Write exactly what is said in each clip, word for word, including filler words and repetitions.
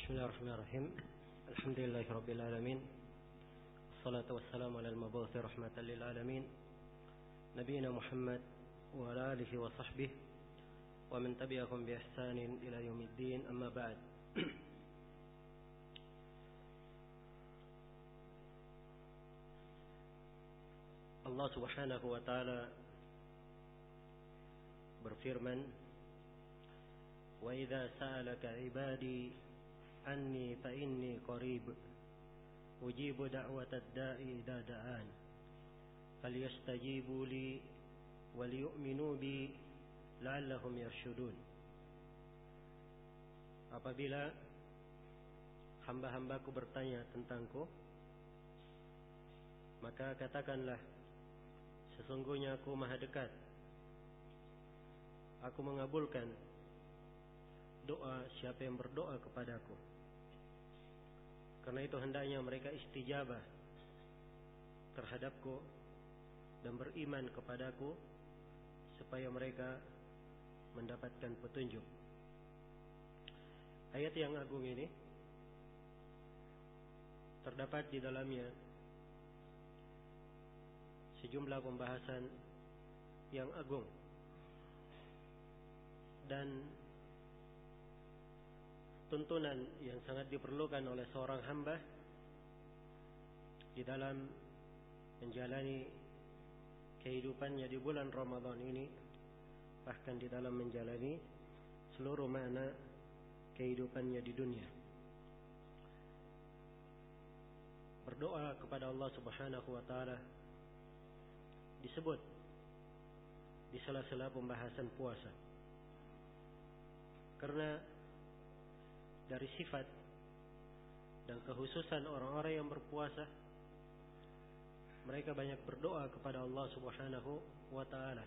Bismillahirrahmanirrahim. Alhamdulillahirabbil alamin. Wassalatu wassalamu alal mabu'uts rahmatan lil alamin. Nabiyina Muhammad wa ala alihi wa sahbihi wa man tabi'ahum bi ihsanin ila yaumiddin. Amma ba'd. Allah Subhanahu wa taala berfirman, "Wa idza sa'alaka 'ibadi anni fa inni qarib ujibu da'watad da'i idza da'an falyastajibu li wal yu'minu bi la'allahum yarshudun." Apabila hamba-hambaku bertanya tentangku, maka katakanlah, sesungguhnya aku maha dekat. Aku mengabulkan doa siapa yang berdoa kepadaku. Karena itu hendaknya mereka istijabah terhadapku dan beriman kepadaku supaya mereka mendapatkan petunjuk. Ayat yang agung ini terdapat di dalamnya sejumlah pembahasan yang agung dan tuntunan yang sangat diperlukan oleh seorang hamba di dalam menjalani kehidupannya di bulan Ramadan ini, bahkan di dalam menjalani seluruh makna kehidupannya di dunia. Berdoa kepada Allah Subhanahu wa taala disebut di sela-sela pembahasan puasa, karena dari sifat dan kekhususan orang-orang yang berpuasa, mereka banyak berdoa kepada Allah Subhanahu wa taala.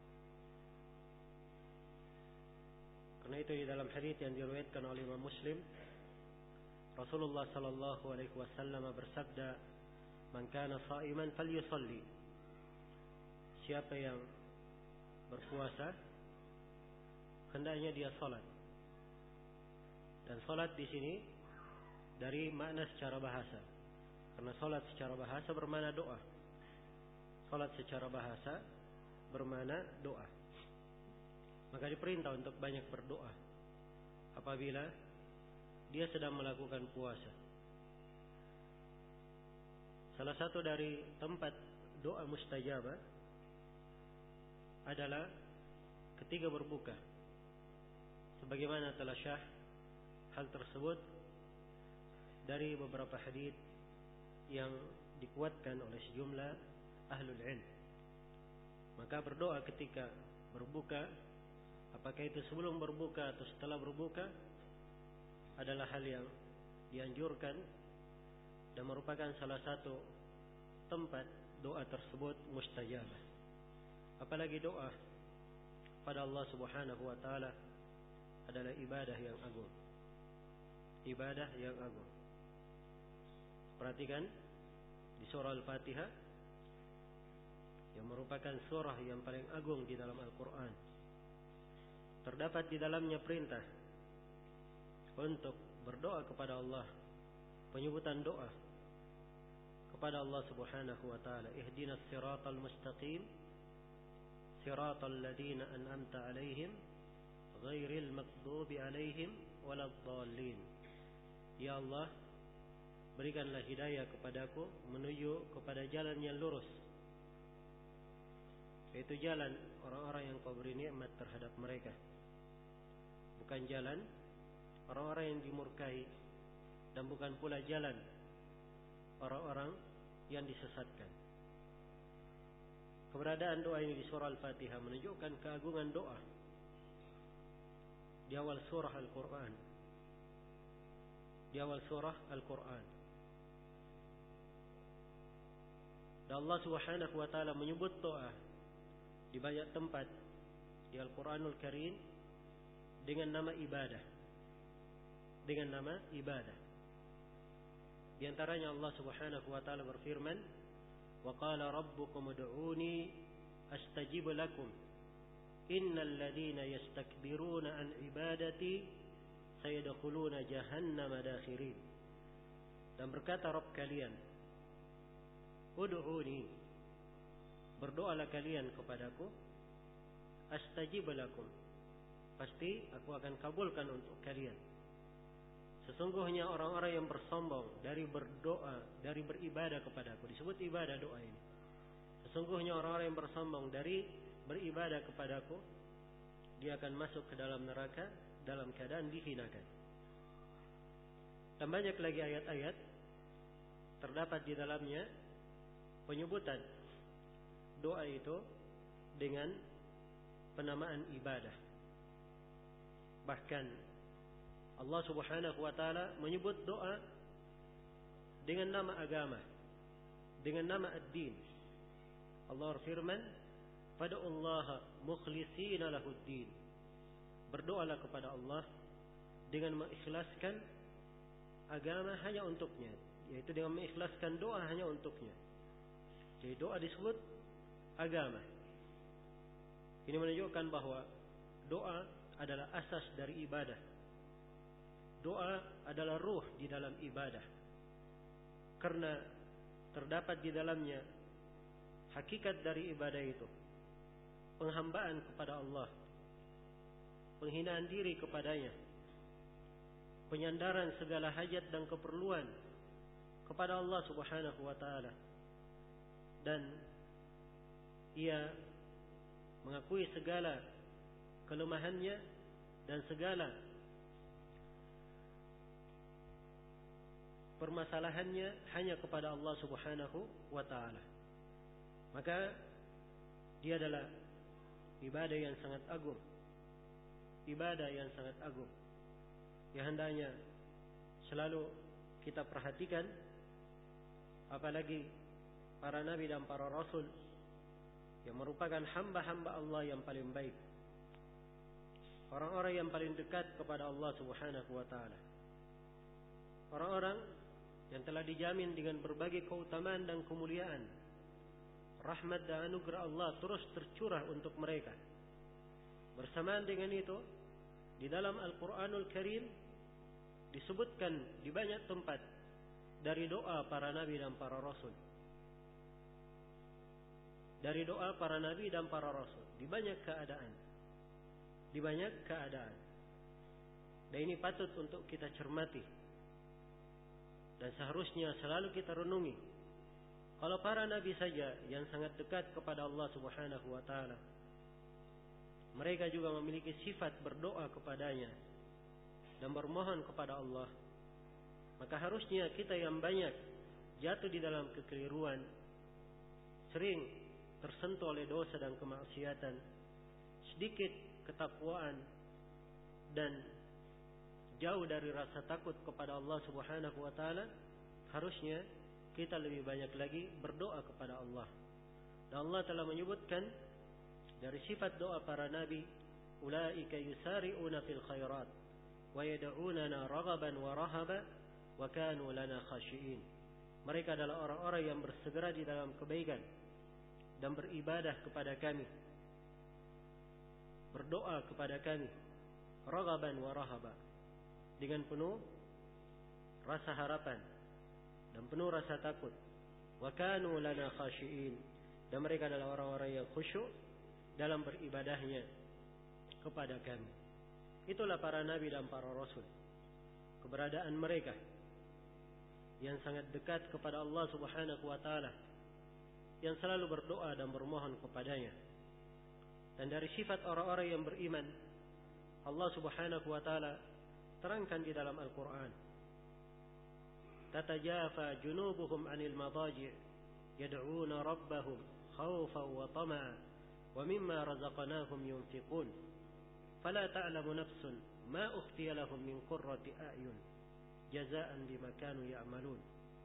Karena itu di dalam hadis yang diriwayatkan oleh Imam Muslim, Rasulullah sallallahu alaihi wasallam bersabda, "Man kana sha'iman falyusalli." Siapa yang berpuasa, hendaknya dia salat. Dan salat di sini dari makna secara bahasa. Karena salat secara bahasa bermakna doa. Salat secara bahasa bermakna doa. Maka diperintah untuk banyak berdoa apabila dia sedang melakukan puasa. Salah satu dari tempat doa mustajabah adalah ketika berbuka. Sebagaimana telah syah hal tersebut dari beberapa hadis yang dikuatkan oleh sejumlah ahlul ilm. Maka berdoa ketika berbuka, apakah itu sebelum berbuka atau setelah berbuka, adalah hal yang dianjurkan dan merupakan salah satu tempat doa tersebut mustajabah. Apalagi doa pada Allah Subhanahu wa taala adalah ibadah yang agung. Ibadah yang agung. Perhatikan di surah Al-Fatihah yang merupakan surah yang paling agung di dalam Al-Quran, terdapat di dalamnya perintah untuk berdoa kepada Allah, penyebutan doa kepada Allah Subhanahu wa taala. Ihdinas siratal mustaqim, siratal ladzina an'amta 'alaihim ghairil maghdubi 'alaihim waladdallin. Ya Allah, berikanlah hidayah kepadaku menuju kepada jalan yang lurus, yaitu jalan orang-orang yang kau beri nikmat terhadap mereka, bukan jalan orang-orang yang dimurkai, dan bukan pula jalan orang-orang yang disesatkan. Keberadaan doa ini di surah Al-Fatihah menunjukkan keagungan doa di awal surah Al-Quran. Di awal surah Al-Quran. Dan Allah Subhanahu wa taala menyebut doa di banyak tempat di Al-Quranul Karim dengan nama ibadah. Dengan nama ibadah. Di antaranya Allah Subhanahu wa taala berfirman, "Wa qala rabbukum ud'uni astajib lakum innal ladzina yastakbiruna an ibadati sayadkhuluna jahannama dakhirin. Dan berkata Rabb kalian, ud'uni, berdoalah kalian kepadaku, astajib lakum, pasti aku akan kabulkan untuk kalian. Sesungguhnya orang-orang yang bersombong dari berdoa, dari beribadah kepadaku, disebut ibadah doa ini. Sesungguhnya orang-orang yang bersombong dari beribadah kepadaku, dia akan masuk ke dalam neraka dalam keadaan dihinakan. Dan banyak lagi ayat-ayat terdapat di dalamnya penyebutan doa itu dengan penamaan ibadah. Bahkan Allah Subhanahu wa taala menyebut doa dengan nama agama, dengan nama ad-din. Allah berfirman, "Fad'ullaha mukhlishina lahud-din." Berdoalah kepada Allah dengan mengikhlaskan agama hanya untuknya, yaitu dengan mengikhlaskan doa hanya untuknya. Jadi doa disebut agama. Ini menunjukkan bahwa doa adalah asas dari ibadah. Doa adalah ruh di dalam ibadah. Karena terdapat di dalamnya hakikat dari ibadah itu, penghambaan kepada Allah, penghinaan diri kepadanya, penyandaran segala hajat dan keperluan kepada Allah Subhanahu wa taala. Dan ia mengakui segala kelemahannya dan segala permasalahannya hanya kepada Allah Subhanahu wa taala. Maka dia adalah ibadah yang sangat agung. Ibadah yang sangat agung yang hendaknya selalu kita perhatikan, apalagi para nabi dan para rasul yang merupakan hamba-hamba Allah yang paling baik, orang-orang yang paling dekat kepada Allah Subhanahu wa taala, orang-orang yang telah dijamin dengan berbagai keutamaan dan kemuliaan. Rahmat dan anugerah Allah terus tercurah untuk mereka. Bersamaan dengan itu, di dalam Al-Quranul Karim disebutkan di banyak tempat dari doa para nabi dan para rasul. Dari doa para nabi dan para rasul di banyak keadaan. Di banyak keadaan. Dan ini patut untuk kita cermati. Dan seharusnya selalu kita renungi. Kalau para nabi saja yang sangat dekat kepada Allah Subhanahu wa taala, mereka juga memiliki sifat berdoa kepadanya dan bermohon kepada Allah, maka harusnya kita yang banyak jatuh di dalam kekeliruan, sering tersentuh oleh dosa dan kemaksiatan, sedikit ketakwaan dan jauh dari rasa takut kepada Allah Subhanahu wa taala, harusnya kita lebih banyak lagi berdoa kepada Allah. Dan Allah telah menyebutkan dari sifat doa para nabi, ulaika yusari'una fil khairat wa yad'unana raghaban wa rahaba wa kanu lana khashi'in. Mereka adalah orang-orang yang bersegera di dalam kebaikan dan beribadah kepada kami, berdoa kepada kami, raghaban wa rahaba, dengan penuh rasa harapan dan penuh rasa takut. Wa kanu lana khashi'in, dan mereka adalah orang-orang yang khusyuk dalam beribadahnya kepada kami. Itulah para nabi dan para rasul. Keberadaan mereka yang sangat dekat kepada Allah Subhanahu wa taala, yang selalu berdoa dan bermohon kepadanya. Dan dari sifat orang-orang yang beriman, Allah Subhanahu wa taala terangkan di dalam Al-Quran, tatajafa junubuhum anil madaji' yad'una rabbahum khawfan wa tama'a wa mimma razaqnahum yunfiqun fala ta'lamu nafsun ma ukhfiya lahum min qurrati a'yun jazaa'an bima kanu ya'malun.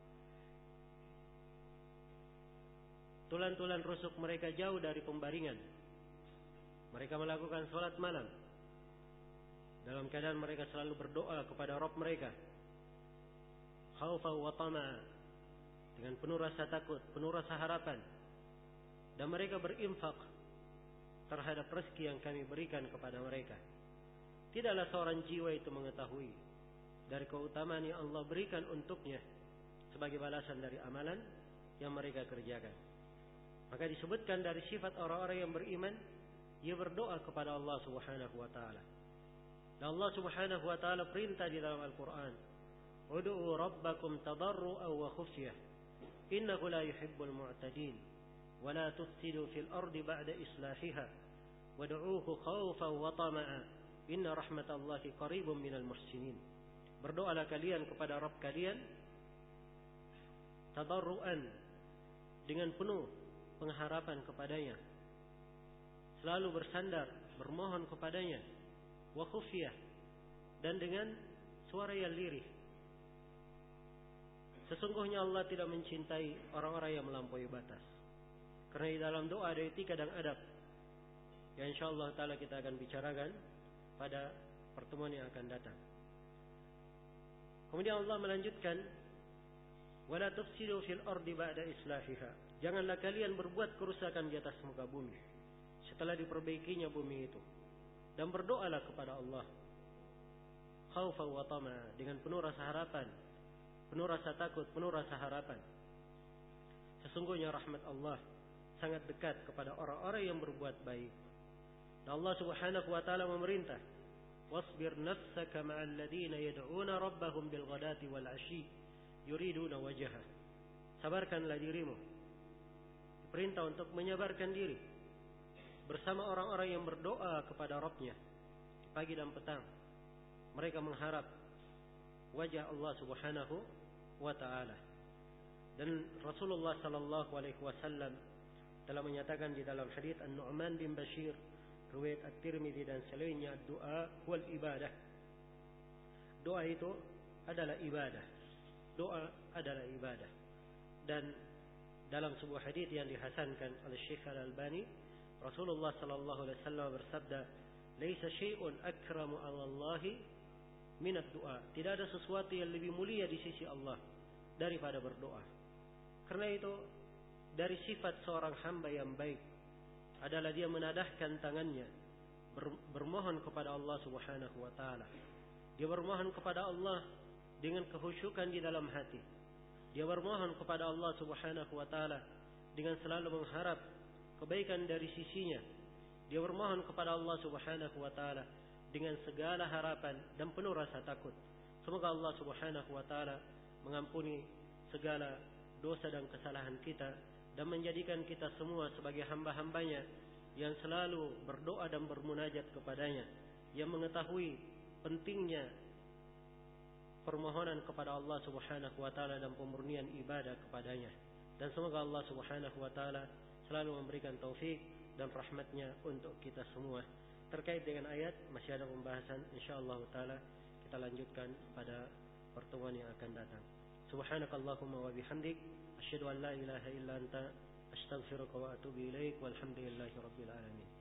Tulan-tulan rusuk mereka jauh dari pembaringan. Mereka melakukan salat malam dalam keadaan mereka selalu berdoa kepada Rabb mereka, khaufa wa tama'a, dengan penuh rasa takut, penuh rasa harapan. Dan mereka berinfak terhadap rezeki yang kami berikan kepada mereka. tidaklah seorang jiwa itu mengetahui dari keutamaan yang Allah berikan untuknya sebagai balasan dari amalan yang mereka kerjakan. Maka disebutkan dari sifat orang-orang yang beriman, ia berdoa kepada Allah Subhanahu wa taala. Dan Allah Subhanahu wa taala perintah di dalam Al-Qur'an, "Ud'u rabbakum tadarru'an wa khufyah, innahu la yuhibbul mu'tadin, wa la tufsidu fil ardi ba'da islahiha, wad'uuhu khaufan wa tama'a, inna rahmatallahi qaribun minal muhsinin." Berdoalah kalian kepada Rabb kalian tadarru'an, dengan penuh pengharapan kepadanya, selalu bersandar bermohon kepadanya, wa khufyah, dan dengan suara yang lirih. Sesungguhnya Allah tidak mencintai orang-orang yang melampaui batas. Karena di dalam doa ada etika dan adab yang insyaallah taala kita akan bicarakan pada pertemuan yang akan datang. Kemudian Allah melanjutkan, wala tufsidu fil ardi ba'da islahiha. Janganlah kalian berbuat kerusakan di atas muka bumi setelah diperbaikinya bumi itu. Dan berdoalah kepada Allah khaufan wa tama'a, dengan penuh rasa harapan, penuh rasa takut, penuh rasa harapan. Sesungguhnya rahmat Allah sangat dekat kepada orang-orang yang berbuat baik. Dan Allah Subhanahu wa taala memerintah, wasbir nafsaka ma'al ladzina yad'una rabbahum bil ghadati wal 'ashyi yuriduna wajhah. Sabarkanlah dirimu. Perintah untuk menyabarkan diri bersama orang-orang yang berdoa kepada Rabb-Nya pagi dan petang. Mereka mengharap wajah Allah Subhanahu wa taala. Dan Rasulullah sallallahu alaihi wasallam telah menyatakan di dalam hadits An-Nu'man bin Bashir riwayat At-Tirmidzi dan selainnya, doa wal ibadah. Doa itu adalah ibadah. Doa adalah ibadah. Dan dalam sebuah hadits yang dihasankan oleh Syekh Al-Albani, Rasulullah sallallahu alaihi wasallam bersabda, "Laisa syai'un akramu 'ala Allah min ad-du'a." Tidak ada sesuatu yang lebih mulia di sisi Allah daripada berdoa. Karena itu dari sifat seorang hamba yang baik adalah dia menadahkan tangannya bermohon kepada Allah Subhanahu wa taala. Dia bermohon kepada Allah dengan kehusyukan di dalam hati. Dia bermohon kepada Allah Subhanahu wa taala dengan selalu mengharap kebaikan dari sisinya. Dia bermohon kepada Allah Subhanahu wa taala dengan segala harapan dan penuh rasa takut. Semoga Allah Subhanahu wa taala mengampuni segala dosa dan kesalahan kita dan menjadikan kita semua sebagai hamba-hambanya yang selalu berdoa dan bermunajat kepadanya, yang mengetahui pentingnya permohonan kepada Allah Subhanahu wa taala dan pemurnian ibadah kepadanya. Dan semoga Allah Subhanahu wa taala selalu memberikan taufik dan rahmatnya untuk kita semua. Terkait dengan ayat masih ada pembahasan, insyaallah taala kita lanjutkan pada pertemuan yang akan datang. Subhanakallahumma wa bihamdik, asyhadu an la ilaha illa anta, astaghfiruka wa atubu ilaik, walhamdulillahi rabbil alamin.